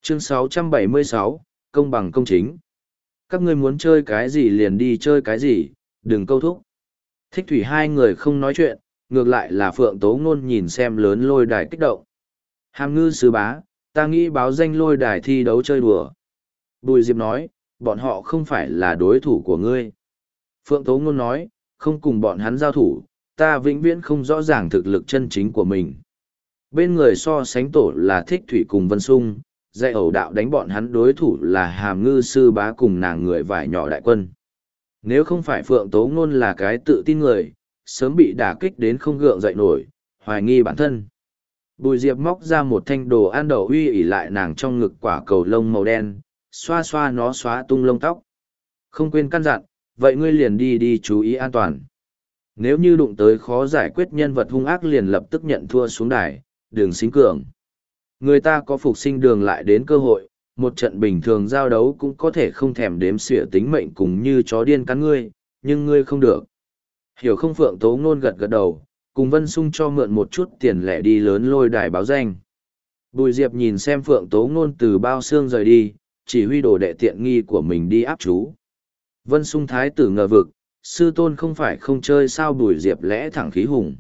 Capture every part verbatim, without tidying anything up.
Chương sáu trăm bảy mươi sáu, công bằng công chính. Các ngươi muốn chơi cái gì liền đi chơi cái gì, đừng câu thúc. Thích thủy hai người không nói chuyện, ngược lại là Phượng Tố Ngôn nhìn xem lớn lôi đài kích động. Hàm ngư sứ bá, ta nghĩ báo danh lôi đài thi đấu chơi đùa. Bùi Diệp nói, bọn họ không phải là đối thủ của ngươi. Phượng Tố Ngôn nói, không cùng bọn hắn giao thủ, ta vĩnh viễn không rõ ràng thực lực chân chính của mình. Bên người so sánh tổ là Thích Thủy cùng Vân Sung, dạy ẩu đạo đánh bọn hắn đối thủ là Hàm ngư sư bá cùng nàng người vải nhỏ đại quân. Nếu không phải Phượng Tố Ngôn là cái tự tin người, sớm bị đả kích đến không gượng dậy nổi, hoài nghi bản thân. Bùi Diệp móc ra một thanh đồ ăn đậu uy ỉ lại nàng trong ngực quả cầu lông màu đen, xoa xoa nó xóa tung lông tóc. Không quên căn dặn, vậy ngươi liền đi đi chú ý an toàn. Nếu như đụng tới khó giải quyết nhân vật hung ác liền lập tức nhận thua xuống đài, đường xính cường. Người ta có phục sinh đường lại đến cơ hội, một trận bình thường giao đấu cũng có thể không thèm đếm xỉa tính mệnh cùng như chó điên cắn ngươi, nhưng ngươi không được. Hiểu không? Phượng Tố Ngôn gật gật đầu, cùng Vân Sung cho mượn một chút tiền lẻ đi lớn lôi đài báo danh. Bùi Diệp nhìn xem Phượng Tố Ngôn từ bao xương rời đi, chỉ huy đồ đệ tiện nghi của mình đi áp chú. Vân Sung thái tử ngờ vực, sư tôn không phải không chơi sao? Bùi Diệp lẽ thẳng khí hùng.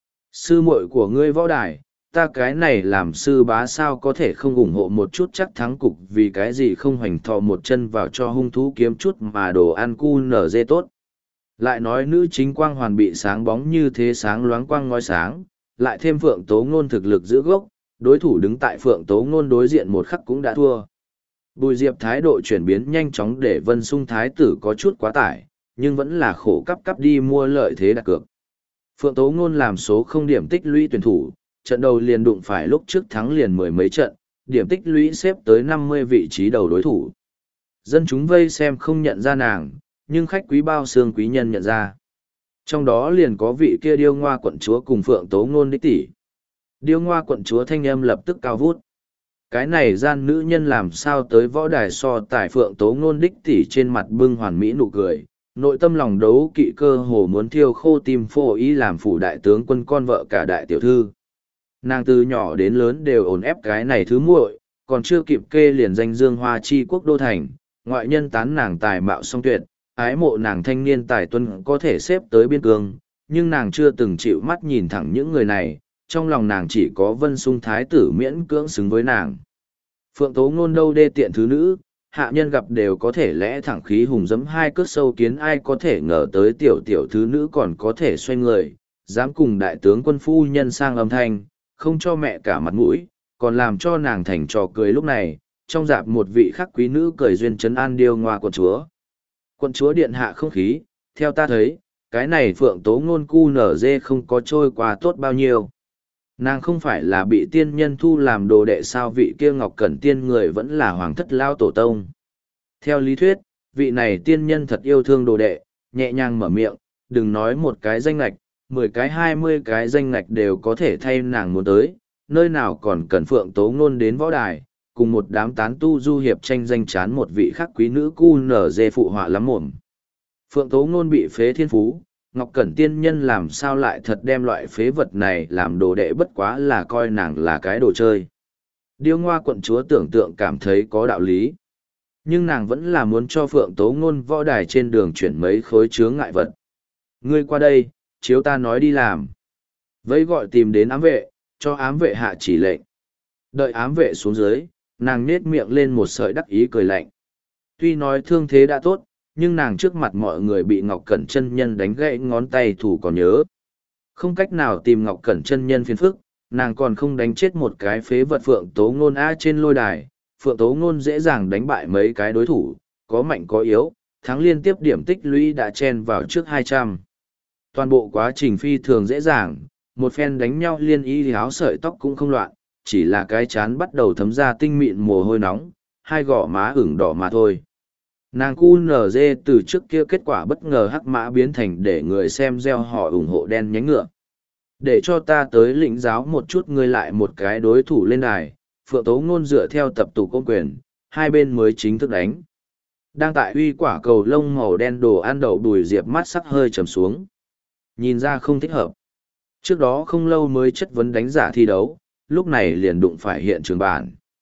Sư muội của ngươi võ đài, ta cái này làm sư bá sao có thể không ủng hộ một chút chắc thắng cục, vì cái gì không hoành thò một chân vào cho hung thú kiếm chút mà đồ ăn cu nở dê tốt. Lại nói nữ chính quang hoàn bị sáng bóng như thế sáng loáng quang ngói sáng, lại thêm Phượng Tố Ngôn thực lực giữ gốc, đối thủ đứng tại Phượng Tố Ngôn đối diện một khắc cũng đã thua. Bùi Diệp thái độ chuyển biến nhanh chóng để Vân Sung thái tử có chút quá tải, nhưng vẫn là khổ cắp cắp đi mua lợi thế đặt cược. Phượng Tố Ngôn làm số không điểm tích lũy tuyển thủ, trận đầu liền đụng phải lúc trước thắng liền mười mấy trận, điểm tích lũy xếp tới năm mươi vị trí đầu đối thủ. Dân chúng vây xem không nhận ra nàng, nhưng khách quý bao xương quý nhân nhận ra. Trong đó liền có vị kia Điêu Ngoa quận chúa cùng Phượng Tố Ngôn đích tỷ. Điêu Ngoa quận chúa thanh âm lập tức cao vút. Cái này gian nữ nhân làm sao tới võ đài so tài? Phượng Tố Ngôn đích tỷ trên mặt bưng hoàn mỹ nụ cười, nội tâm lòng đấu kỵ cơ hồ muốn thiêu khô tim phô ý làm phủ đại tướng quân con vợ cả đại tiểu thư. Nàng từ nhỏ đến lớn đều ổn ép cái này thứ muội, còn chưa kịp kê liền danh dương hoa chi quốc đô thành, ngoại nhân tán nàng tài mạo song tuyệt, ái mộ nàng thanh niên tài tuân có thể xếp tới biên cương, nhưng nàng chưa từng chịu mắt nhìn thẳng những người này, trong lòng nàng chỉ có Vân Sung thái tử miễn cưỡng xứng với nàng. Phượng Tố Ngôn đâu đê tiện thứ nữ, hạ nhân gặp đều có thể lẽ thẳng khí hùng giẫm hai cước sâu kiến, ai có thể ngờ tới tiểu tiểu thứ nữ còn có thể xoay người, dám cùng đại tướng quân phu nhân sang âm thanh, không cho mẹ cả mặt mũi, còn làm cho nàng thành trò cười. Lúc này, trong dạp một vị khắc quý nữ cười duyên trấn an Điêu Ngoa quận chúa. Quận chúa điện hạ không khí, theo ta thấy, cái này Phượng Tố Ngôn cu nở dê không có trôi qua tốt bao nhiêu. Nàng không phải là bị tiên nhân thu làm đồ đệ sao? Vị kia Ngọc Cẩn tiên người vẫn là hoàng thất lao tổ tông. Theo lý thuyết, vị này tiên nhân thật yêu thương đồ đệ, nhẹ nhàng mở miệng, đừng nói một cái danh ngạch, mười cái hai mươi cái danh ngạch đều có thể thay nàng muốn tới, nơi nào còn cần Phượng Tố Ngôn đến võ đài, cùng một đám tán tu du hiệp tranh danh chán một vị khắc quý nữ cu nở dê phụ họa lắm mồm. Phượng Tố Ngôn bị phế thiên phú, Ngọc Cẩn tiên nhân làm sao lại thật đem loại phế vật này làm đồ đệ, bất quá là coi nàng là cái đồ chơi. Điêu Ngoa quận chúa tưởng tượng cảm thấy có đạo lý, nhưng nàng vẫn là muốn cho Phượng Tố Ngôn võ đài trên đường chuyển mấy khối chướng ngại vật. Ngươi qua đây, chiếu ta nói đi làm. Vẫy gọi tìm đến ám vệ, cho ám vệ hạ chỉ lệnh. Đợi ám vệ xuống dưới, nàng nết miệng lên một sợi đắc ý cười lạnh. Tuy nói thương thế đã tốt, nhưng nàng trước mặt mọi người bị Ngọc Cẩn chân nhân đánh gãy ngón tay thủ còn nhớ. Không cách nào tìm Ngọc Cẩn chân nhân phiền phức, nàng còn không đánh chết một cái phế vật Phượng Tố Ngôn a trên lôi đài. Phượng Tố Ngôn dễ dàng đánh bại mấy cái đối thủ, có mạnh có yếu, thắng liên tiếp điểm tích lũy đã chen vào trước hai trăm. Toàn bộ quá trình phi thường dễ dàng, một phen đánh nhau liên y áo sợi tóc cũng không loạn, chỉ là cái chán bắt đầu thấm ra tinh mịn mồ hôi nóng, hai gò má ửng đỏ mà thôi. Nàng cu nở dê từ trước kia kết quả bất ngờ hắc mã biến thành để người xem gieo họ ủng hộ đen nhánh ngựa. Để cho ta tới lĩnh giáo một chút ngươi lại một cái đối thủ lên đài. Phượng Tố Ngôn dựa theo tập tục công quyền, hai bên mới chính thức đánh. Đang tại uy quả cầu lông màu đen đồ ăn đậu Bùi Diệp mắt sắc hơi trầm xuống. Nhìn ra không thích hợp. Trước đó không lâu mới chất vấn đánh giả thi đấu, lúc này liền đụng phải hiện trường bản.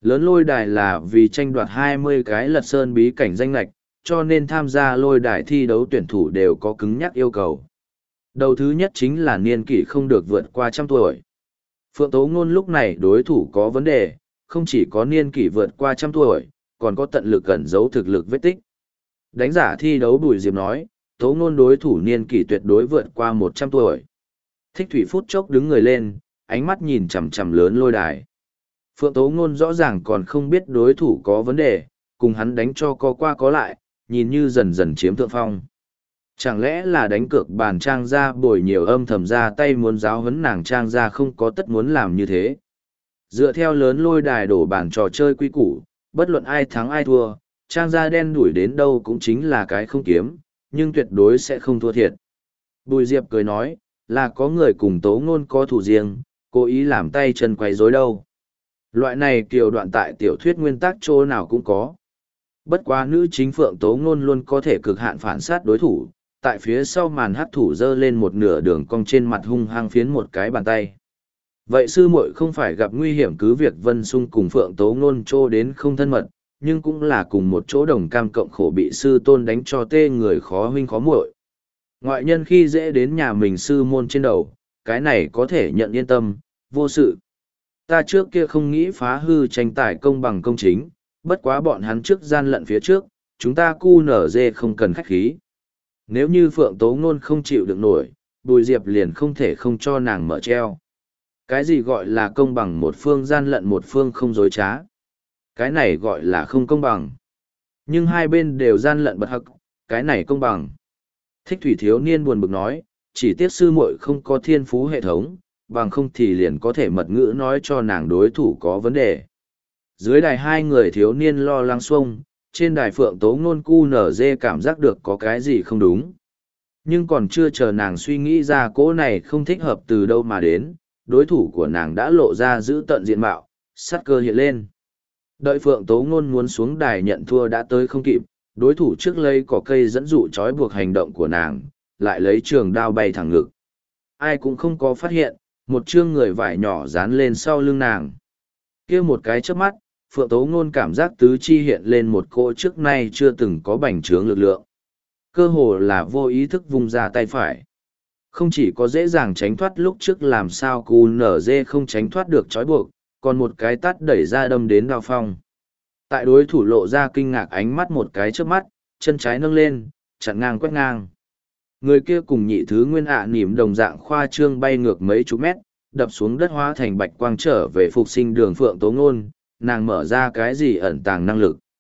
Lớn lôi đài là vì tranh đoạt hai mươi cái lật sơn bí cảnh danh lạch, cho nên tham gia lôi đài thi đấu tuyển thủ đều có cứng nhắc yêu cầu. Đầu thứ nhất chính là niên kỷ không được vượt qua trăm tuổi. Phượng Tố Ngôn lúc này đối thủ có vấn đề, không chỉ có niên kỷ vượt qua trăm tuổi, còn có tận lực cẩn giấu thực lực vết tích. Đánh giả thi đấu Bùi Diệp nói, Tố Ngôn đối thủ niên kỷ tuyệt đối vượt qua một trăm tuổi. Thích Thủy phút chốc đứng người lên, ánh mắt nhìn chằm chằm lớn lôi đài. Phượng Tố Ngôn rõ ràng còn không biết đối thủ có vấn đề, cùng hắn đánh cho có qua có lại, nhìn như dần dần chiếm thượng phong. Chẳng lẽ là đánh cược bàn Trang Gia bồi nhiều âm thầm ra tay muốn giáo huấn nàng Trang Gia không có tất muốn làm như thế. Dựa theo lớn lôi đài đổ bàn trò chơi quy củ, bất luận ai thắng ai thua, Trang Gia đen đuổi đến đâu cũng chính là cái không kiếm, nhưng tuyệt đối sẽ không thua thiệt. Bùi Diệp cười nói, là có người cùng Tố Ngôn có thủ riêng, cố ý làm tay chân quấy rối đâu. Loại này kiều đoạn tại tiểu thuyết nguyên tắc chỗ nào cũng có. Bất quá nữ chính Phượng Tố Ngôn luôn có thể cực hạn phản sát đối thủ, tại phía sau màn hắc thủ giơ lên một nửa đường cong trên mặt hung hăng phiến một cái bàn tay. Vậy sư muội không phải gặp nguy hiểm cứ việc Vân Sung cùng Phượng Tố Ngôn trô đến không thân mật, nhưng cũng là cùng một chỗ đồng cam cộng khổ bị sư tôn đánh cho tê người khó huynh khó muội. Ngoại nhân khi dễ đến nhà mình sư môn trên đầu, cái này có thể nhận yên tâm, vô sự. Ta trước kia không nghĩ phá hư tranh tài công bằng công chính, bất quá bọn hắn trước gian lận phía trước, chúng ta cu nở dê không cần khách khí. Nếu như Phượng Tố Ngôn không chịu được nổi, Bùi Diệp liền không thể không cho nàng mở treo. Cái gì gọi là công bằng một phương gian lận một phương không dối trá? Cái này gọi là không công bằng. Nhưng hai bên đều gian lận bật hắc, cái này công bằng. Thích Thủy thiếu niên buồn bực nói, chỉ tiếc sư muội không có thiên phú hệ thống, bằng không thì liền có thể mật ngữ nói cho nàng đối thủ có vấn đề. Dưới đài hai người thiếu niên lo lắng xuông, trên đài Phượng Tố Ngôn cu nở dê cảm giác được có cái gì không đúng. Nhưng còn chưa chờ nàng suy nghĩ ra cỗ này không thích hợp từ đâu mà đến, đối thủ của nàng đã lộ ra giữ tận diện mạo, sát cơ hiện lên. Đợi Phượng Tố Ngôn muốn xuống đài nhận thua đã tới không kịp, đối thủ trước lấy cỏ cây dẫn dụ trói buộc hành động của nàng, lại lấy trường đao bay thẳng ngực. Ai cũng không có phát hiện, một chương người vải nhỏ dán lên sau lưng nàng. Kia một cái chớp mắt, Phượng Tố Ngôn cảm giác tứ chi hiện lên một cỗ trước nay chưa từng có bành trướng lực lượng. Cơ hồ là vô ý thức vung ra tay phải. Không chỉ có dễ dàng tránh thoát lúc trước làm sao cù nở dê không tránh thoát được trói buộc, còn một cái tát đẩy ra đâm đến đao phong. Tại đối thủ lộ ra kinh ngạc ánh mắt một cái trước mắt, chân trái nâng lên, chặn ngang quét ngang. Người kia cùng nhị thứ nguyên ạ à nỉm đồng dạng khoa trương bay ngược mấy chục mét, đập xuống đất hóa thành bạch quang trở về phục sinh đường Phượng Tố Ngôn, nàng mở ra cái gì ẩn tàng năng lực.